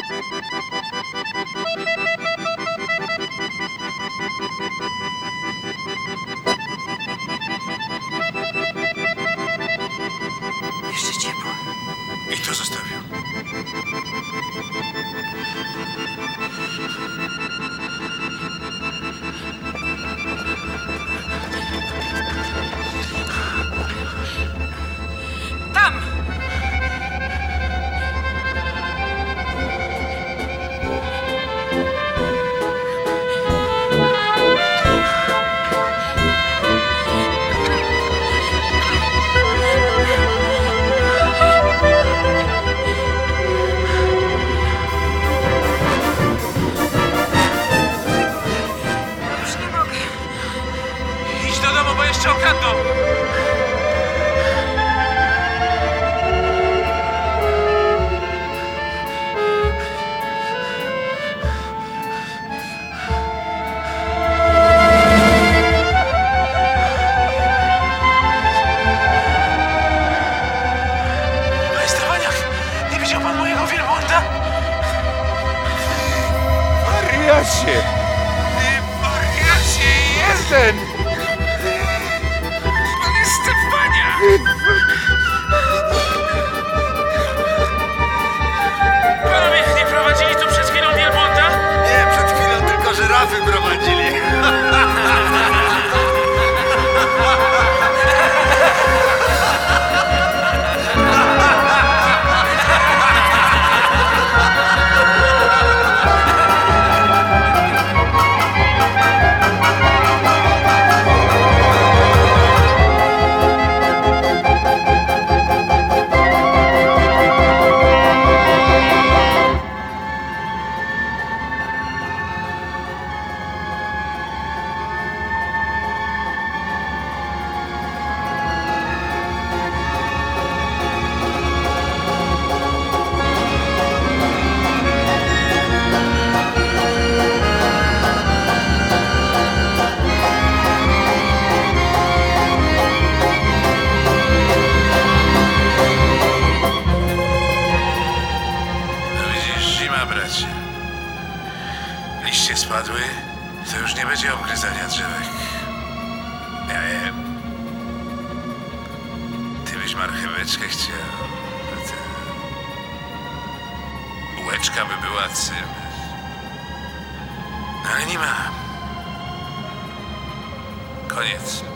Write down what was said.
Jeszcze ciepło. I to zostawił. Tam! Już nie mogę. Idź do domu, bo jeszcze okradną! Panie Stefaniak, nie widział pan mojego wielbłąda? Wariacie! Ty wariacie jeden! Panie Stefaniak! Panowie nie prowadzili tu przed chwilą wielbłąda? Nie, przed chwilą tylko żyrafy prowadzili. No widzisz, zima, bracie. Liście spadły, to już nie będzie obgryzania drzewek. Ja wiem. Ty byś marcheweczkę chciał. No to... Bułeczka by była cym. No ale nie ma. Koniec.